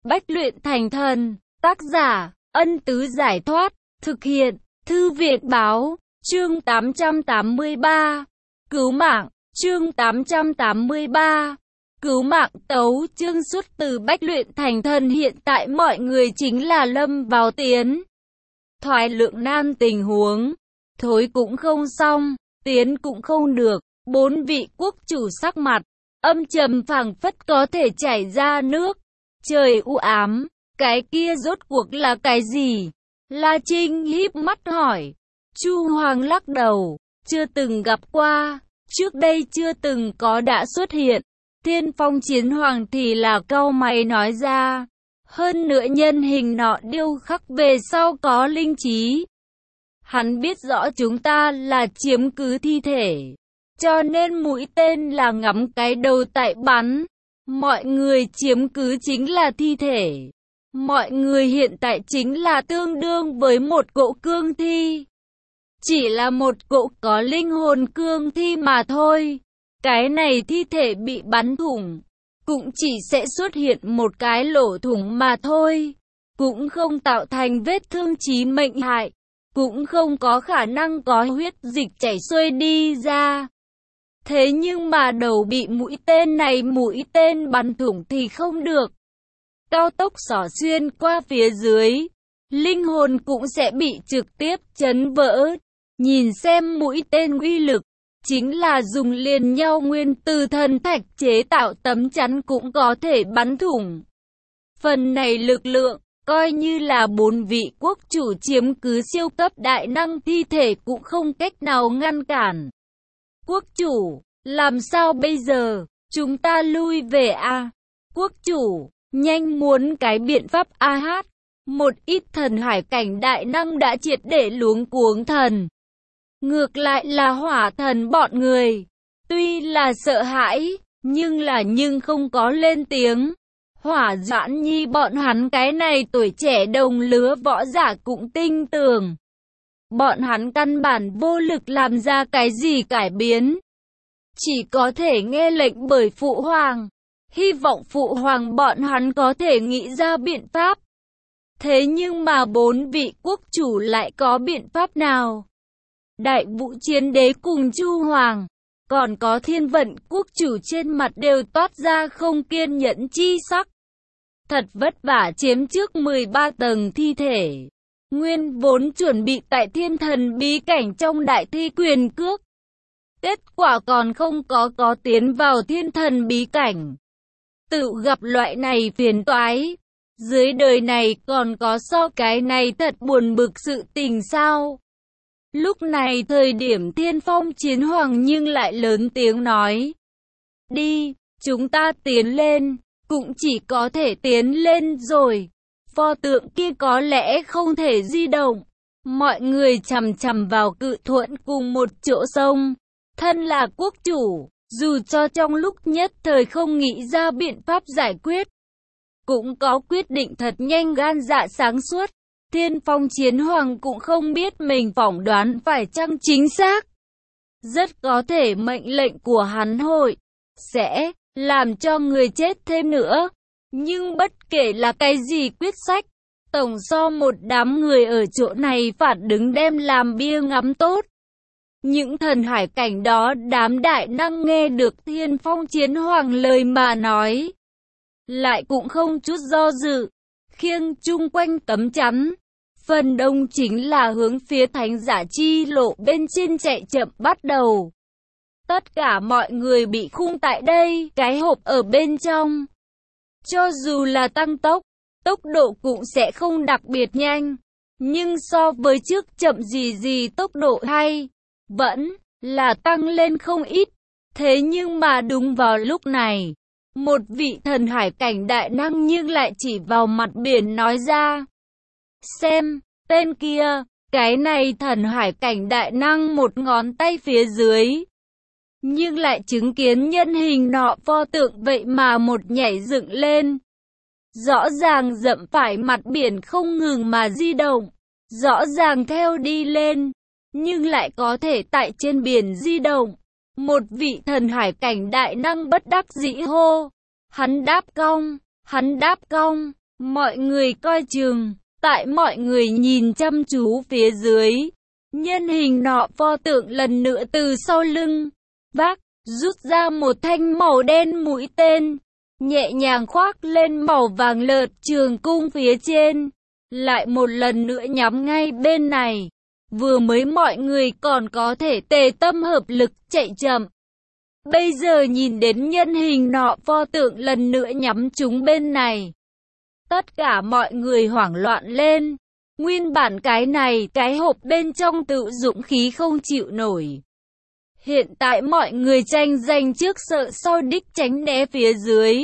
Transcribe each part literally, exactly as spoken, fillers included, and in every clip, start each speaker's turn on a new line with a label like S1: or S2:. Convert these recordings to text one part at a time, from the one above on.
S1: Bách luyện thành thần. Tác giả, Ân Tứ Giải Thoát. Thực hiện, Thư viện Báo. Chương tám trăm tám mươi ba. Cứu mạng. Chương tám trăm tám mươi ba. Cứu mạng. Tấu chương xuất từ Bách luyện thành thần. Hiện tại mọi người chính là lâm vào tiến thoái lượng nan tình huống. Thối cũng không xong, tiến cũng không được. Bốn vị quốc chủ sắc mặt âm trầm phảng phất có thể chảy ra nước. Trời u ám, cái kia rốt cuộc là cái gì? La Trinh híp mắt hỏi. Chu Hoàng lắc đầu, chưa từng gặp qua, trước đây chưa từng có đã xuất hiện. Thiên Phong Chiến Hoàng thì là cau mày nói ra. Hơn nữa nhân hình nọ điêu khắc về sau có linh trí. Hắn biết rõ chúng ta là chiếm cứ thi thể, cho nên mũi tên là ngắm cái đầu tại bắn. Mọi người chiếm cứ chính là thi thể. Mọi người hiện tại chính là tương đương với một cỗ cương thi. Chỉ là một cỗ có linh hồn cương thi mà thôi. Cái này thi thể bị bắn thủng, cũng chỉ sẽ xuất hiện một cái lỗ thủng mà thôi. Cũng không tạo thành vết thương chí mệnh hại. Cũng không có khả năng có huyết dịch chảy xuôi đi ra. Thế nhưng mà đầu bị mũi tên này mũi tên bắn thủng thì không được. Cao tốc xỏ xuyên qua phía dưới, linh hồn cũng sẽ bị trực tiếp chấn vỡ. Nhìn xem mũi tên uy lực, chính là dùng liền nhau nguyên từ thần thạch chế tạo tấm chắn cũng có thể bắn thủng. Phần này lực lượng, coi như là bốn vị quốc chủ chiếm cứ siêu cấp đại năng thi thể cũng không cách nào ngăn cản. Quốc chủ, làm sao bây giờ? Chúng ta lui về à? Quốc chủ, nhanh muốn cái biện pháp a hát. Một ít thần hải cảnh đại năng đã triệt để luống cuống thần. Ngược lại là hỏa thần bọn người. Tuy là sợ hãi, nhưng là nhưng không có lên tiếng. Hỏa Doãn Nhi bọn hắn cái này tuổi trẻ đồng lứa võ giả cũng tinh tường. Bọn hắn căn bản vô lực làm ra cái gì cải biến. Chỉ có thể nghe lệnh bởi Phụ Hoàng. Hy vọng Phụ Hoàng bọn hắn có thể nghĩ ra biện pháp. Thế nhưng mà bốn vị quốc chủ lại có biện pháp nào? Đại Vũ Chiến Đế cùng Chu Hoàng, còn có Thiên Vận quốc chủ trên mặt đều toát ra không kiên nhẫn chi sắc. Thật vất vả chiếm trước mười ba tầng thi thể. Nguyên vốn chuẩn bị tại thiên thần bí cảnh trong đại thi quyền cước. Kết quả còn không có có tiến vào thiên thần bí cảnh. Tự gặp loại này phiền toái. Dưới đời này còn có so cái này thật buồn bực sự tình sao? Lúc này thời điểm Thiên Phong Chiến Hoàng nhưng lại lớn tiếng nói. Đi, chúng ta tiến lên. Cũng chỉ có thể tiến lên rồi. Pho tượng kia có lẽ không thể di động. Mọi người chằm chằm vào Cự Thuẫn cùng một chỗ sông. Thân là quốc chủ, dù cho trong lúc nhất thời không nghĩ ra biện pháp giải quyết, cũng có quyết định thật nhanh gan dạ sáng suốt. Thiên Phong Chiến Hoàng cũng không biết mình phỏng đoán phải chăng chính xác. Rất có thể mệnh lệnh của hắn hội sẽ làm cho người chết thêm nữa. Nhưng bất kể là cái gì quyết sách, tổng so một đám người ở chỗ này phản đứng đem làm bia ngắm tốt. Những thần hải cảnh đó đám đại năng nghe được Thiên Phong Chiến Hoàng lời mà nói, lại cũng không chút do dự, khiêng chung quanh tấm chắn. Phần đông chính là hướng phía thánh giả chi lộ bên trên chạy chậm bắt đầu. Tất cả mọi người bị khung tại đây, cái hộp ở bên trong. Cho dù là tăng tốc, tốc độ cũng sẽ không đặc biệt nhanh. Nhưng so với trước chậm gì gì tốc độ hay, vẫn là tăng lên không ít. Thế nhưng mà đúng vào lúc này, một vị thần hải cảnh đại năng nhưng lại chỉ vào mặt biển nói ra. Xem, tên kia, cái này thần hải cảnh đại năng một ngón tay phía dưới. Nhưng lại chứng kiến nhân hình nọ pho tượng vậy mà một nhảy dựng lên. Rõ ràng dẫm phải mặt biển không ngừng mà di động. Rõ ràng theo đi lên, nhưng lại có thể tại trên biển di động. Một vị thần hải cảnh đại năng bất đắc dĩ hô. Hắn đáp cong, hắn đáp cong. Mọi người coi chừng, tại mọi người nhìn chăm chú phía dưới. Nhân hình nọ pho tượng lần nữa từ sau lưng, vác, rút ra một thanh màu đen mũi tên, nhẹ nhàng khoác lên màu vàng lợt trường cung phía trên, lại một lần nữa nhắm ngay bên này. Vừa mới mọi người còn có thể tề tâm hợp lực chạy chậm. Bây giờ nhìn đến nhân hình nọ pho tượng lần nữa nhắm trúng bên này. Tất cả mọi người hoảng loạn lên. Nguyên bản cái này, cái hộp bên trong tự dụng khí không chịu nổi. Hiện tại mọi người tranh giành trước sợ sau đích tránh né phía dưới.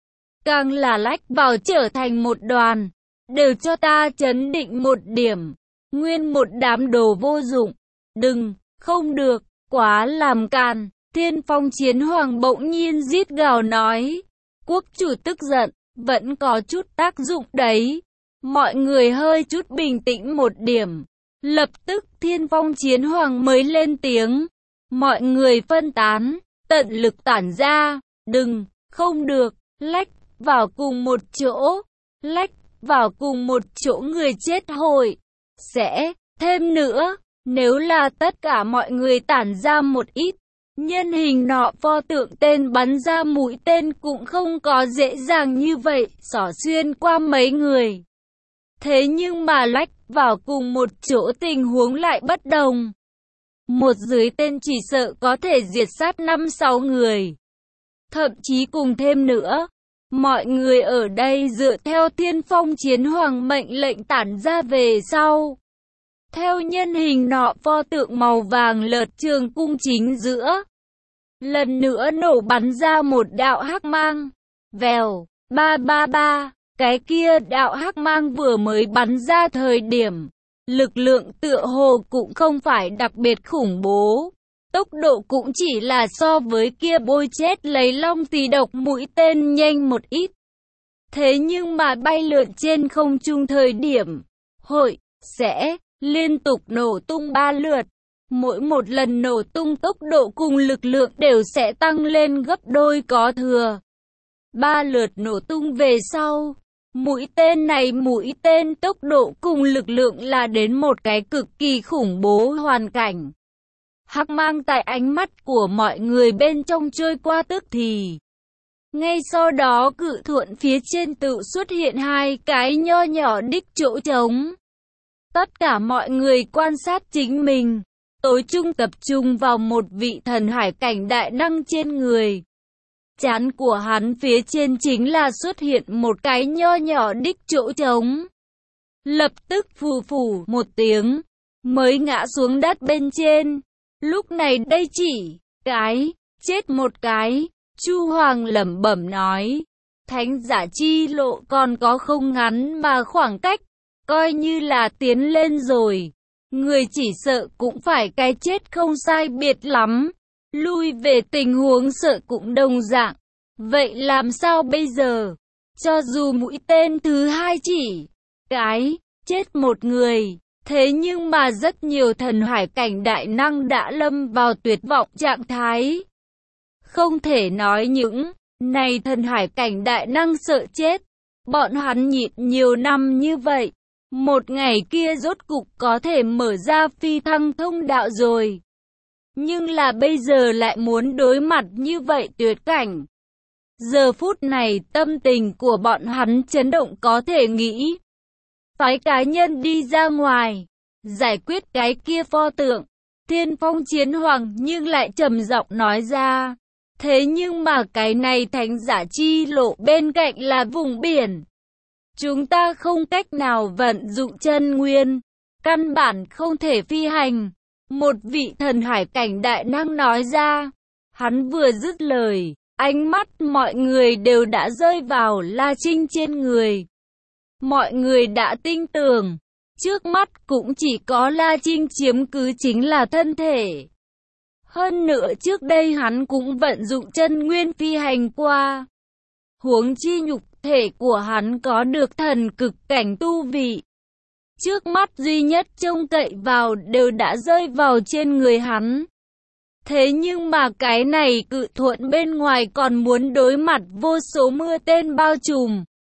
S1: Càng là lách vào trở thành một đoàn. Đều cho ta chấn định một điểm. Nguyên một đám đồ vô dụng. Đừng, không được, quá làm càn. Thiên Phong Chiến Hoàng bỗng nhiên rít gào nói. Quốc chủ tức giận, vẫn có chút tác dụng đấy. Mọi người hơi chút bình tĩnh một điểm. Lập tức Thiên Phong Chiến Hoàng mới lên tiếng. Mọi người phân tán, tận lực tản ra. Đừng, không được, lách vào cùng một chỗ. Lách vào cùng một chỗ người chết hội. Sẽ, thêm nữa, nếu là tất cả mọi người tản ra một ít. Nhân hình nọ pho tượng tên bắn ra mũi tên cũng không có dễ dàng như vậy, xỏ xuyên qua mấy người. Thế nhưng mà lách vào cùng một chỗ tình huống lại bất đồng. Một dưới tên chỉ sợ có thể diệt sát năm sáu người. Thậm chí cùng thêm nữa. Mọi người ở đây dựa theo Thiên Phong Chiến Hoàng mệnh lệnh tản ra về sau. Theo nhân hình nọ pho tượng màu vàng lợt trường cung chính giữa. Lần nữa nổ bắn ra một đạo hắc mang. Vèo, ba ba ba. Cái kia đạo hắc mang vừa mới bắn ra thời điểm. Lực lượng tựa hồ cũng không phải đặc biệt khủng bố. Tốc độ cũng chỉ là so với kia bôi chết lấy long tỳ độc mũi tên nhanh một ít. Thế nhưng mà bay lượn trên không trung thời điểm. Hội, sẽ liên tục nổ tung ba lượt. Mỗi một lần nổ tung tốc độ cùng lực lượng đều sẽ tăng lên gấp đôi có thừa. Ba lượt nổ tung về sau. Mũi tên này mũi tên tốc độ cùng lực lượng là đến một cái cực kỳ khủng bố hoàn cảnh. Hắc mang tại ánh mắt của mọi người bên trong trôi qua tức thì. Ngay sau đó cự thuận phía trên tự xuất hiện hai cái nho nhỏ đích chỗ trống. Tất cả mọi người quan sát chính mình. Tối trung tập trung vào một vị thần hải cảnh đại năng trên người. Trán của hắn phía trên chính là xuất hiện một cái nho nhỏ đích chỗ trống. Lập tức phù phù một tiếng, mới ngã xuống đất bên trên. Lúc này đây chỉ, cái, chết một cái, Chu Hoàng lẩm bẩm nói. Thánh giả chi lộ còn có không ngắn mà khoảng cách, coi như là tiến lên rồi. Người chỉ sợ cũng phải cái chết không sai biệt lắm. Lui về tình huống sợ cũng đồng dạng. Vậy làm sao bây giờ? Cho dù mũi tên thứ hai chỉ cái chết một người, thế nhưng mà rất nhiều thần hải cảnh đại năng đã lâm vào tuyệt vọng trạng thái. Không thể nói những này thần hải cảnh đại năng sợ chết. Bọn hắn nhịn nhiều năm như vậy. Một ngày kia rốt cục có thể mở ra phi thăng thông đạo rồi. Nhưng là bây giờ lại muốn đối mặt như vậy tuyệt cảnh. Giờ phút này tâm tình của bọn hắn chấn động có thể nghĩ. Phái cá nhân đi ra ngoài, giải quyết cái kia pho tượng. Thiên Phong Chiến Hoàng nhưng lại trầm giọng nói ra. Thế nhưng mà cái này thánh giả chi lộ bên cạnh là vùng biển. Chúng ta không cách nào vận dụng chân nguyên, căn bản không thể phi hành. Một vị thần hải cảnh đại năng nói ra. Hắn vừa dứt lời, ánh mắt mọi người đều đã rơi vào La Trinh trên người. Mọi người đã tin tưởng, trước mắt cũng chỉ có La Trinh chiếm cứ chính là thân thể. Hơn nữa trước đây hắn cũng vận dụng chân nguyên phi hành qua. Huống chi nhục thể của hắn có được thần cực cảnh tu vị. Trước mắt duy nhất trông cậy vào đều đã rơi vào trên người hắn. Thế nhưng mà cái này cự thuận bên ngoài còn muốn đối mặt vô số mưa tên bao trùm.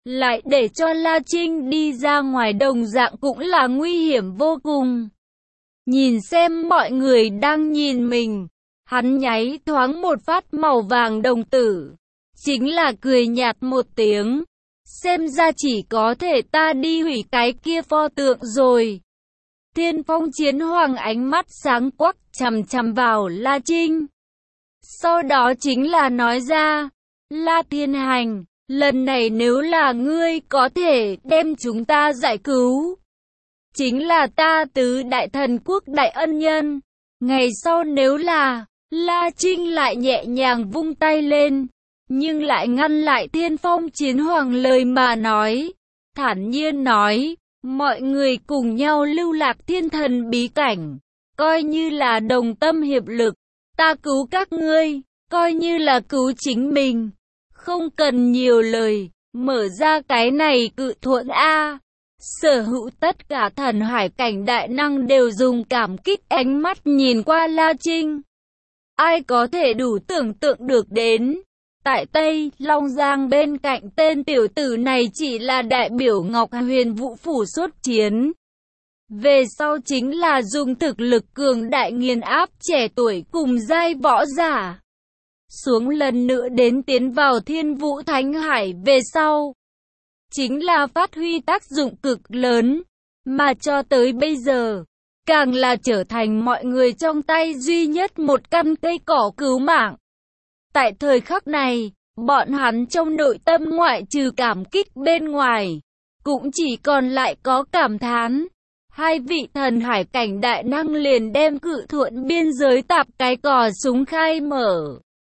S1: lại để cho La Trinh đi ra ngoài đồng dạng cũng là nguy hiểm vô cùng. Nhìn xem mọi người đang nhìn mình, hắn nháy thoáng một phát màu vàng đồng tử, chính là cười nhạt một tiếng. Xem ra chỉ có thể ta đi hủy cái kia pho tượng rồi. Thiên Phong Chiến Hoàng ánh mắt sáng quắc chằm chằm vào La Trinh. Sau đó chính là nói ra, La Thiên Hành, lần này nếu là ngươi có thể đem chúng ta giải cứu, chính là ta tứ đại thần quốc đại ân nhân. Ngày sau nếu là, La Trinh lại nhẹ nhàng vung tay lên, nhưng lại ngăn lại Thiên Phong Chiến Hoàng lời mà nói, thản nhiên nói, mọi người cùng nhau lưu lạc thiên thần bí cảnh, coi như là đồng tâm hiệp lực, ta cứu các ngươi, coi như là cứu chính mình, không cần nhiều lời, mở ra cái này cự thuẫn A. Sở hữu tất cả thần hải cảnh đại năng đều dùng cảm kích ánh mắt nhìn qua La Trinh. Ai có thể đủ tưởng tượng được đến, tại Tây Long Giang bên cạnh tên tiểu tử này chỉ là đại biểu Ngọc Huyền Vũ Phủ xuất chiến. Về sau chính là dùng thực lực cường đại nghiền áp trẻ tuổi cùng giai võ giả. Xuống lần nữa đến tiến vào Thiên Vũ Thánh Hải về sau. Chính là phát huy tác dụng cực lớn, mà cho tới bây giờ, càng là trở thành mọi người trong tay duy nhất một căn cây cỏ cứu mạng. Tại thời khắc này, bọn hắn trong nội tâm ngoại trừ cảm kích bên ngoài, cũng chỉ còn lại có cảm thán. Hai vị thần hải cảnh đại năng liền đem cự thuận biên giới tạp cái cò súng khai mở.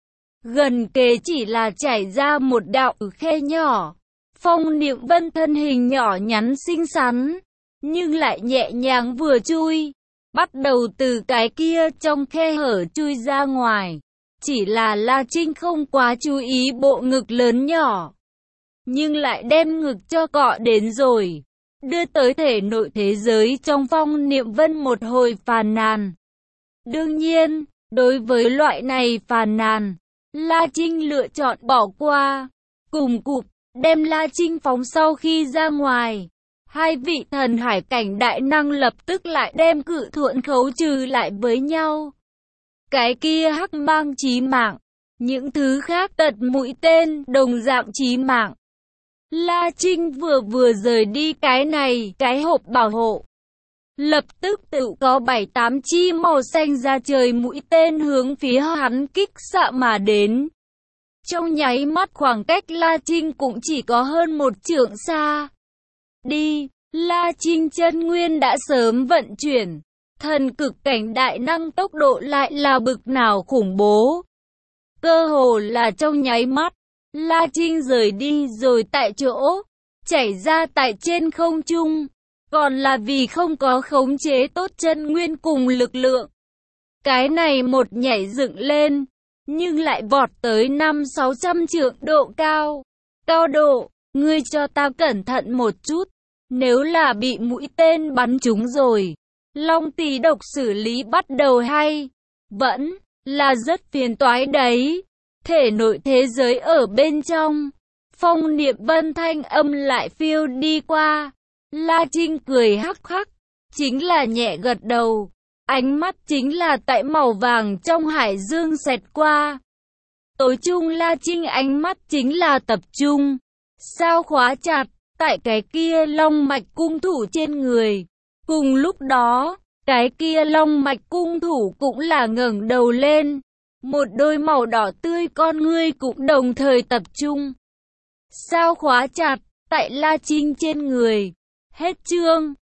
S1: Gần kề chỉ là chảy ra một đạo khe nhỏ. Phong Niệm Vân thân hình nhỏ nhắn xinh xắn, nhưng lại nhẹ nhàng vừa chui, bắt đầu từ cái kia trong khe hở chui ra ngoài. Chỉ là La Trinh không quá chú ý bộ ngực lớn nhỏ, nhưng lại đem ngực cho cọ đến rồi, đưa tới thể nội thế giới trong Phong Niệm Vân một hồi phàn nàn. Đương nhiên, đối với loại này phàn nàn, La Trinh lựa chọn bỏ qua, cùng cụp, đem La Trinh phóng sau khi ra ngoài. Hai vị thần hải cảnh đại năng lập tức lại đem cự thuận khấu trừ lại với nhau. Cái kia hắc mang chí mạng, những thứ khác tật mũi tên đồng dạng chí mạng. La Trinh vừa vừa rời đi cái này, cái hộp bảo hộ. Lập tức tự có bảy tám chi màu xanh ra trời mũi tên hướng phía hắn kích xạ mà đến. Trong nháy mắt khoảng cách La Trinh cũng chỉ có hơn một trượng xa. Đi, La Trinh chân nguyên đã sớm vận chuyển. Thần cực cảnh đại năng tốc độ lại là bực nào khủng bố. Cơ hồ là trong nháy mắt, La Trinh rời đi rồi tại chỗ, chảy ra tại trên không trung. Còn là vì không có khống chế tốt chân nguyên cùng lực lượng. Cái này một nhảy dựng lên, nhưng lại vọt tới năm sáu trăm trượng độ cao. Cao độ, ngươi cho ta cẩn thận một chút, nếu là bị mũi tên bắn trúng rồi, Long Tỷ độc xử lý bắt đầu hay, vẫn là rất phiền toái đấy. Thể nội thế giới ở bên trong, Phong Niệm Vân thanh âm lại phiêu đi qua. La Trinh cười hắc hắc, chính là nhẹ gật đầu, ánh mắt chính là tại màu vàng trong hải dương xẹt qua. Tối trung La Trinh ánh mắt chính là tập trung, sao khóa chặt, tại cái kia long mạch cung thủ trên người. Cùng lúc đó, cái kia long mạch cung thủ cũng là ngẩng đầu lên, một đôi màu đỏ tươi con ngươi cũng đồng thời tập trung. Sao khóa chặt, tại La Trinh trên người. Hết chương.